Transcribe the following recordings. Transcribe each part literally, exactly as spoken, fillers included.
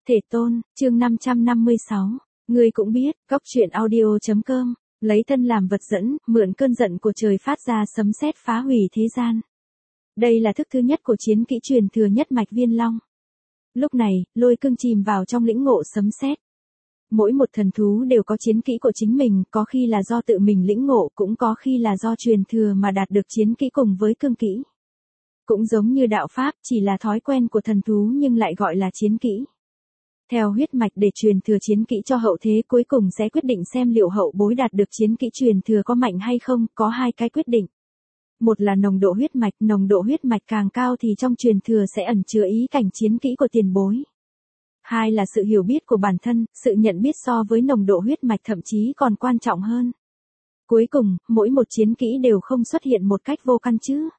Thể tôn, chương năm trăm năm mươi sáu. Ngươi cũng biết, cóc truyện audio.com, lấy thân làm vật dẫn, mượn cơn giận của trời phát ra sấm sét phá hủy thế gian. Đây là thức thứ nhất của chiến kỹ truyền thừa nhất mạch Viên Long. Lúc này, Lôi Cương chìm vào trong lĩnh ngộ sấm sét. Mỗi một thần thú đều có chiến kỹ của chính mình, có khi là do tự mình lĩnh ngộ, cũng có khi là do truyền thừa mà đạt được chiến kỹ cùng với cương kỹ. Cũng giống như đạo pháp, chỉ là thói quen của thần thú nhưng lại gọi là chiến kỹ. Theo huyết mạch để truyền thừa chiến kỹ cho hậu thế, cuối cùng sẽ quyết định xem liệu hậu bối đạt được chiến kỹ truyền thừa có mạnh hay không, có hai cái quyết định. Một là nồng độ huyết mạch, nồng độ huyết mạch càng cao thì trong truyền thừa sẽ ẩn chứa ý cảnh chiến kỹ của tiền bối. Hai là sự hiểu biết của bản thân, sự nhận biết so với nồng độ huyết mạch thậm chí còn quan trọng hơn. Cuối cùng, mỗi một chiến kỹ đều không xuất hiện một cách vô căn chứ.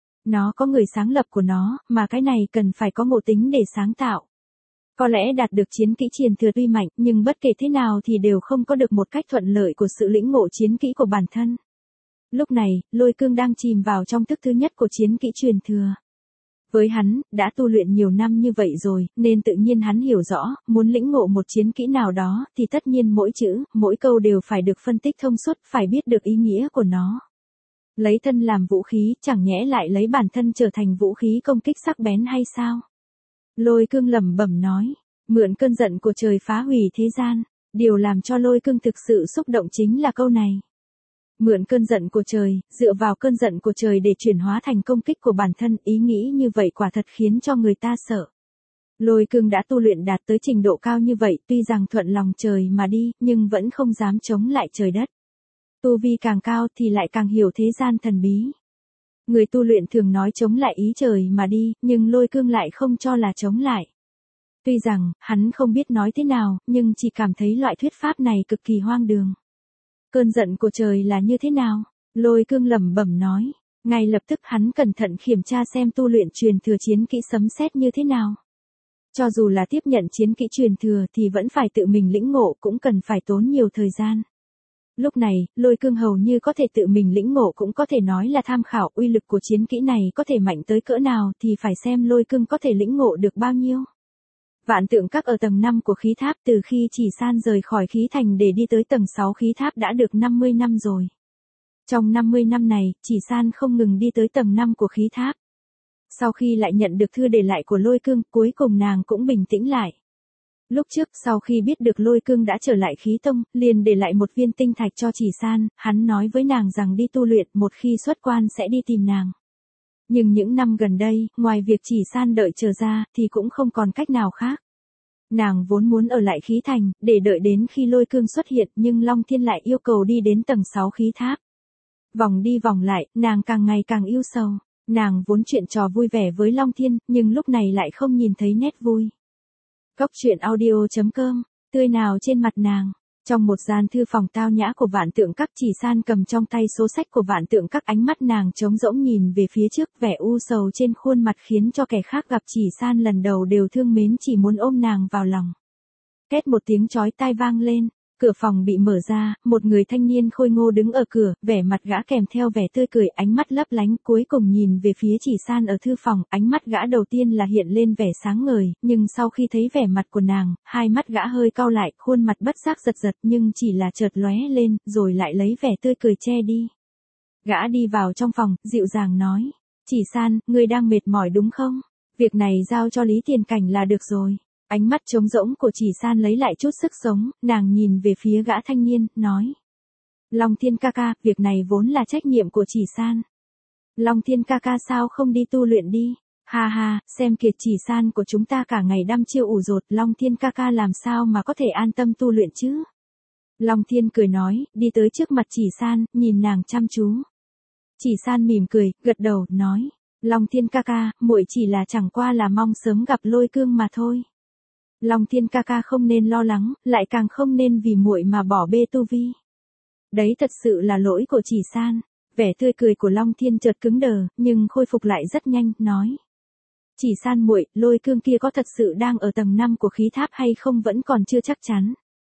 Nó có người sáng lập của nó, mà cái này cần phải có ngộ tính để sáng tạo. Có lẽ đạt được chiến kỹ truyền thừa tuy mạnh, nhưng bất kể thế nào thì đều không có được một cách thuận lợi của sự lĩnh ngộ chiến kỹ của bản thân. Lúc này, Lôi Cương đang chìm vào trong thức thứ nhất của chiến kỹ truyền thừa. Với hắn, đã tu luyện nhiều năm như vậy rồi, nên tự nhiên hắn hiểu rõ, muốn lĩnh ngộ một chiến kỹ nào đó, thì tất nhiên mỗi chữ, mỗi câu đều phải được phân tích thông suốt, phải biết được ý nghĩa của nó. Lấy thân làm vũ khí, chẳng nhẽ lại lấy bản thân trở thành vũ khí công kích sắc bén hay sao? Lôi Cương lẩm bẩm nói, mượn cơn giận của trời phá hủy thế gian. Điều làm cho Lôi Cương thực sự xúc động chính là câu này. Mượn cơn giận của trời, dựa vào cơn giận của trời để chuyển hóa thành công kích của bản thân, ý nghĩ như vậy quả thật khiến cho người ta sợ. Lôi Cương đã tu luyện đạt tới trình độ cao như vậy, tuy rằng thuận lòng trời mà đi, nhưng vẫn không dám chống lại trời đất. Tu vi càng cao thì lại càng hiểu thế gian thần bí. Người tu luyện thường nói chống lại ý trời mà đi, nhưng Lôi Cương lại không cho là chống lại. Tuy rằng, hắn không biết nói thế nào, nhưng chỉ cảm thấy loại thuyết pháp này cực kỳ hoang đường. Cơn giận của trời là như thế nào? Lôi Cương lẩm bẩm nói. Ngay lập tức hắn cẩn thận kiểm tra xem tu luyện truyền thừa chiến kỹ sấm sét như thế nào. Cho dù là tiếp nhận chiến kỹ truyền thừa thì vẫn phải tự mình lĩnh ngộ, cũng cần phải tốn nhiều thời gian. Lúc này, Lôi Cương hầu như có thể tự mình lĩnh ngộ, cũng có thể nói là tham khảo uy lực của chiến kỹ này có thể mạnh tới cỡ nào thì phải xem Lôi Cương có thể lĩnh ngộ được bao nhiêu. Vạn Tượng Các ở tầng năm của khí tháp, từ khi Chỉ San rời khỏi khí thành để đi tới tầng sáu khí tháp đã được năm mươi năm rồi. Trong năm mươi năm này, Chỉ San không ngừng đi tới tầng năm của khí tháp. Sau khi lại nhận được thư để lại của Lôi Cương, cuối cùng nàng cũng bình tĩnh lại. Lúc trước, sau khi biết được Lôi Cương đã trở lại khí tông, liền để lại một viên tinh thạch cho Chỉ San, hắn nói với nàng rằng đi tu luyện, một khi xuất quan sẽ đi tìm nàng. Nhưng những năm gần đây, ngoài việc Chỉ San đợi chờ ra, thì cũng không còn cách nào khác. Nàng vốn muốn ở lại khí thành, để đợi đến khi Lôi Cương xuất hiện, nhưng Long Thiên lại yêu cầu đi đến tầng sáu khí tháp. Vòng đi vòng lại, nàng càng ngày càng yêu sầu. Nàng vốn chuyện trò vui vẻ với Long Thiên, nhưng lúc này lại không nhìn thấy nét vui. Cóc truyện audio.com, tươi nào trên mặt nàng. Trong một gian thư phòng tao nhã của Vạn Tượng Các, Chỉ San cầm trong tay số sách của Vạn Tượng Các, ánh mắt nàng trống rỗng nhìn về phía trước, vẻ u sầu trên khuôn mặt khiến cho kẻ khác gặp Chỉ San lần đầu đều thương mến, chỉ muốn ôm nàng vào lòng. Két một tiếng chói tai vang lên, cửa phòng bị mở ra, một người thanh niên khôi ngô đứng ở cửa, vẻ mặt gã kèm theo vẻ tươi cười, ánh mắt lấp lánh, cuối cùng nhìn về phía Chỉ San ở thư phòng, ánh mắt gã đầu tiên là hiện lên vẻ sáng ngời, nhưng sau khi thấy vẻ mặt của nàng, hai mắt gã hơi cau lại, khuôn mặt bất giác giật giật, nhưng chỉ là chợt lóe lên, rồi lại lấy vẻ tươi cười che đi. Gã đi vào trong phòng, dịu dàng nói, Chỉ San, ngươi đang mệt mỏi đúng không? Việc này giao cho Lý Tiền Cảnh là được rồi. Ánh mắt trống rỗng của Chỉ San lấy lại chút sức sống, nàng nhìn về phía gã thanh niên, nói. Long Thiên ca ca, việc này vốn là trách nhiệm của Chỉ San. Long Thiên ca ca sao không đi tu luyện đi? Ha ha, xem kiệt Chỉ San của chúng ta cả ngày đăm chiêu ủ rột, Long Thiên ca ca làm sao mà có thể an tâm tu luyện chứ? Long Thiên cười nói, đi tới trước mặt Chỉ San, nhìn nàng chăm chú. Chỉ San mỉm cười, gật đầu, nói. Long Thiên ca ca, muội chỉ là chẳng qua là mong sớm gặp Lôi Cương mà thôi. Long Thiên ca ca không nên lo lắng, lại càng không nên vì muội mà bỏ bê tu vi. Đấy thật sự là lỗi của Chỉ San. Vẻ tươi cười của Long Thiên chợt cứng đờ, nhưng khôi phục lại rất nhanh, nói. Chỉ San muội, Lôi Cương kia có thật sự đang ở tầng năm của khí tháp hay không vẫn còn chưa chắc chắn.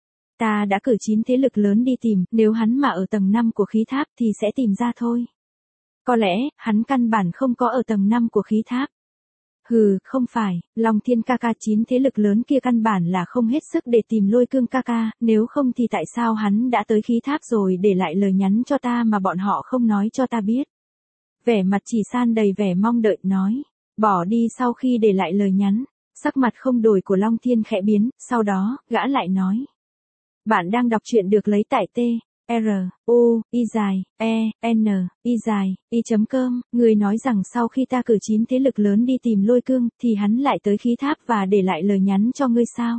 Ta đã cử chín thế lực lớn đi tìm, nếu hắn mà ở tầng năm của khí tháp thì sẽ tìm ra thôi. Có lẽ, hắn căn bản không có ở tầng năm của khí tháp. Hừ, không phải, Long Thiên ca ca chín thế lực lớn kia căn bản là không hết sức để tìm Lôi Cương ca ca, nếu không thì tại sao hắn đã tới khí tháp rồi để lại lời nhắn cho ta mà bọn họ không nói cho ta biết. Vẻ mặt Chỉ San đầy vẻ mong đợi nói, bỏ đi sau khi để lại lời nhắn, sắc mặt không đổi của Long Thiên khẽ biến, sau đó, gã lại nói. Bạn đang đọc truyện được lấy tại T. R, U, Y dài, E, N, Y dài, Y chấm cơm, người nói rằng sau khi ta cử chín thế lực lớn đi tìm Lôi Cương, thì hắn lại tới khí tháp và để lại lời nhắn cho ngươi sao?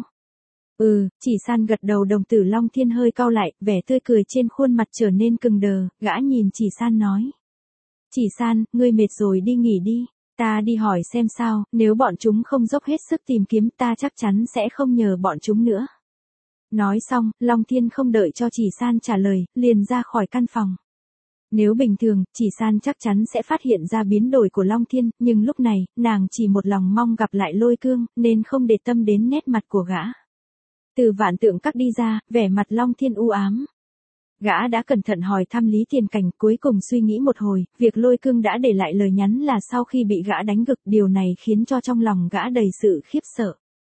Ừ, Chỉ San gật đầu, đồng tử Long Thiên hơi cau lại, vẻ tươi cười trên khuôn mặt trở nên cứng đờ, gã nhìn Chỉ San nói. Chỉ San, ngươi mệt rồi đi nghỉ đi, ta đi hỏi xem sao, nếu bọn chúng không dốc hết sức tìm kiếm ta chắc chắn sẽ không nhờ bọn chúng nữa. Nói xong, Long Thiên không đợi cho Chỉ San trả lời, liền ra khỏi căn phòng. Nếu bình thường, Chỉ San chắc chắn sẽ phát hiện ra biến đổi của Long Thiên, nhưng lúc này, nàng chỉ một lòng mong gặp lại Lôi Cương, nên không để tâm đến nét mặt của gã. Từ Vạn Tượng Các đi ra, vẻ mặt Long Thiên u ám. Gã đã cẩn thận hỏi thăm Lý Tiền Cảnh, cuối cùng suy nghĩ một hồi, việc Lôi Cương đã để lại lời nhắn là sau khi bị gã đánh gực, điều này khiến cho trong lòng gã đầy sự khiếp sợ.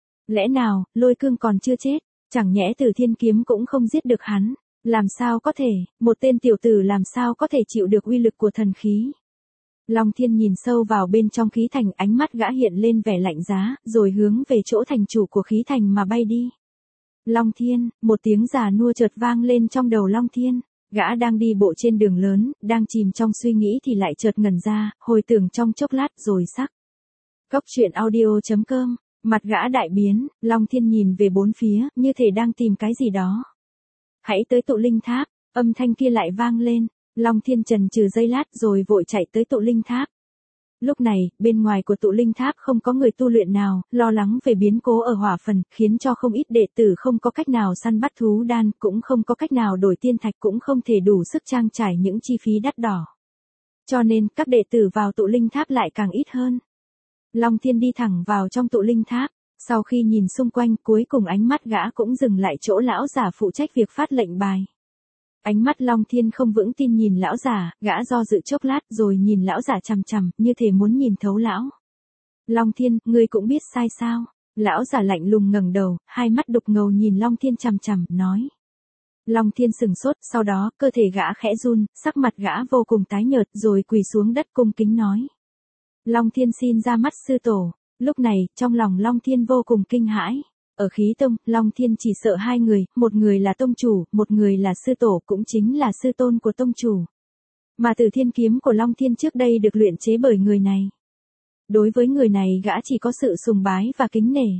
Lẽ nào, Lôi Cương còn chưa chết? Chẳng nhẽ Tử Thiên Kiếm cũng không giết được hắn, làm sao có thể, một tên tiểu tử làm sao có thể chịu được uy lực của thần khí. Long Thiên nhìn sâu vào bên trong khí thành, ánh mắt gã hiện lên vẻ lạnh giá, rồi hướng về chỗ thành chủ của khí thành mà bay đi. Long Thiên, một tiếng già nua chợt vang lên trong đầu Long Thiên, gã đang đi bộ trên đường lớn, đang chìm trong suy nghĩ thì lại chợt ngẩn ra, hồi tưởng trong chốc lát rồi sắc. Cốc truyện audio chấm com. Mặt gã đại biến, Long Thiên nhìn về bốn phía, như thể đang tìm cái gì đó. Hãy tới tụ linh tháp, âm thanh kia lại vang lên, Long Thiên chần chừ giây lát rồi vội chạy tới tụ linh tháp. Lúc này, bên ngoài của tụ linh tháp không có người tu luyện nào, lo lắng về biến cố ở hỏa phần, khiến cho không ít đệ tử không có cách nào săn bắt thú đan, cũng không có cách nào đổi tiên thạch, cũng không thể đủ sức trang trải những chi phí đắt đỏ. Cho nên, các đệ tử vào tụ linh tháp lại càng ít hơn. Long Thiên đi thẳng vào trong tụ linh tháp, sau khi nhìn xung quanh cuối cùng ánh mắt gã cũng dừng lại chỗ lão giả phụ trách việc phát lệnh bài. Ánh mắt Long Thiên không vững tin nhìn lão giả, gã do dự chốc lát rồi nhìn lão giả chằm chằm, như thể muốn nhìn thấu lão. Long Thiên, ngươi cũng biết sai sao? Lão giả lạnh lùng ngẩng đầu, hai mắt đục ngầu nhìn Long Thiên chằm chằm, nói. Long Thiên sừng sốt, sau đó, cơ thể gã khẽ run, sắc mặt gã vô cùng tái nhợt rồi quỳ xuống đất cung kính nói. Long Thiên xin ra mắt sư tổ. Lúc này, trong lòng Long Thiên vô cùng kinh hãi. Ở khí tông, Long Thiên chỉ sợ hai người, một người là tông chủ, một người là sư tổ, cũng chính là sư tôn của tông chủ. Mà Tử Thiên Kiếm của Long Thiên trước đây được luyện chế bởi người này. Đối với người này gã chỉ có sự sùng bái và kính nể.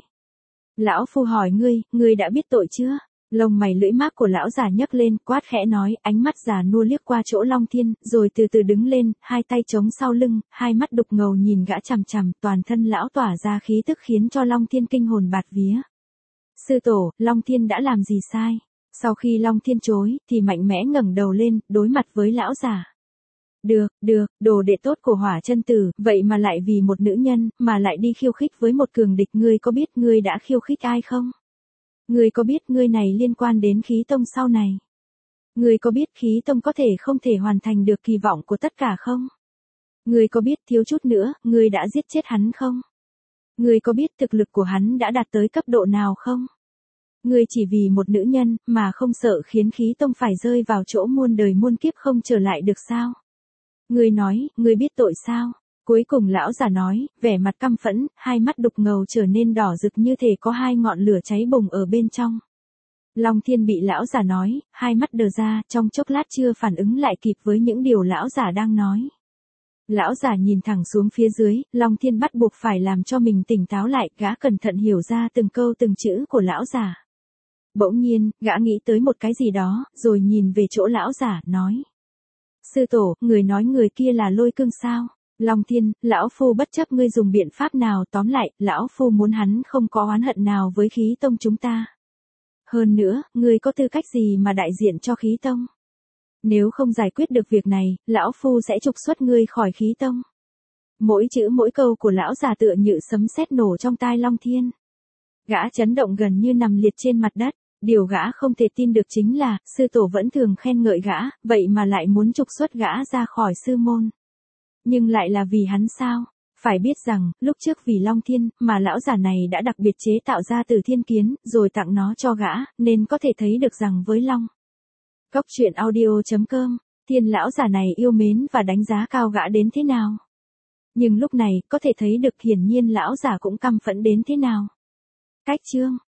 Lão phu hỏi ngươi, ngươi đã biết tội chưa? Lông mày lưỡi mác của lão già nhấc lên, quát khẽ nói, ánh mắt già nua liếc qua chỗ Long Thiên, rồi từ từ đứng lên, hai tay chống sau lưng, hai mắt đục ngầu nhìn gã chằm chằm, toàn thân lão tỏa ra khí tức khiến cho Long Thiên kinh hồn bạt vía. Sư tổ, Long Thiên đã làm gì sai? Sau khi Long Thiên chối, thì mạnh mẽ ngẩng đầu lên, đối mặt với lão già. Được, được, đồ đệ tốt của Hỏa Chân Tử, vậy mà lại vì một nữ nhân, mà lại đi khiêu khích với một cường địch, ngươi có biết ngươi đã khiêu khích ai không? Ngươi có biết ngươi này liên quan đến khí tông sau này? Ngươi có biết khí tông có thể không thể hoàn thành được kỳ vọng của tất cả không? Ngươi có biết thiếu chút nữa, ngươi đã giết chết hắn không? Ngươi có biết thực lực của hắn đã đạt tới cấp độ nào không? Ngươi chỉ vì một nữ nhân, mà không sợ khiến khí tông phải rơi vào chỗ muôn đời muôn kiếp không trở lại được sao? Ngươi nói, ngươi biết tội sao? Cuối cùng lão già nói, vẻ mặt căm phẫn, hai mắt đục ngầu trở nên đỏ rực như thể có hai ngọn lửa cháy bùng ở bên trong. Long Thiên bị lão già nói, hai mắt đờ ra, trong chốc lát chưa phản ứng lại kịp với những điều lão già đang nói. Lão già nhìn thẳng xuống phía dưới, Long Thiên bắt buộc phải làm cho mình tỉnh táo lại, gã cẩn thận hiểu ra từng câu từng chữ của lão già. Bỗng nhiên, gã nghĩ tới một cái gì đó, rồi nhìn về chỗ lão già, nói. Sư tổ, người nói người kia là Lôi Cương sao? Long Thiên, lão phu bất chấp ngươi dùng biện pháp nào, tóm lại, lão phu muốn hắn không có oán hận nào với khí tông chúng ta. Hơn nữa, ngươi có tư cách gì mà đại diện cho khí tông? Nếu không giải quyết được việc này, lão phu sẽ trục xuất ngươi khỏi khí tông. Mỗi chữ mỗi câu của lão già tựa như sấm sét nổ trong tai Long Thiên. Gã chấn động gần như nằm liệt trên mặt đất. Điều gã không thể tin được chính là, sư tổ vẫn thường khen ngợi gã, vậy mà lại muốn trục xuất gã ra khỏi sư môn. Nhưng lại là vì hắn sao? Phải biết rằng, lúc trước vì Long Thiên, mà lão già này đã đặc biệt chế tạo ra từ thiên kiến, rồi tặng nó cho gã, nên có thể thấy được rằng với Long. Cốc truyện audio chấm com, Thiên lão già này yêu mến và đánh giá cao gã đến thế nào. Nhưng lúc này, có thể thấy được hiển nhiên lão già cũng căm phẫn đến thế nào. Cách chương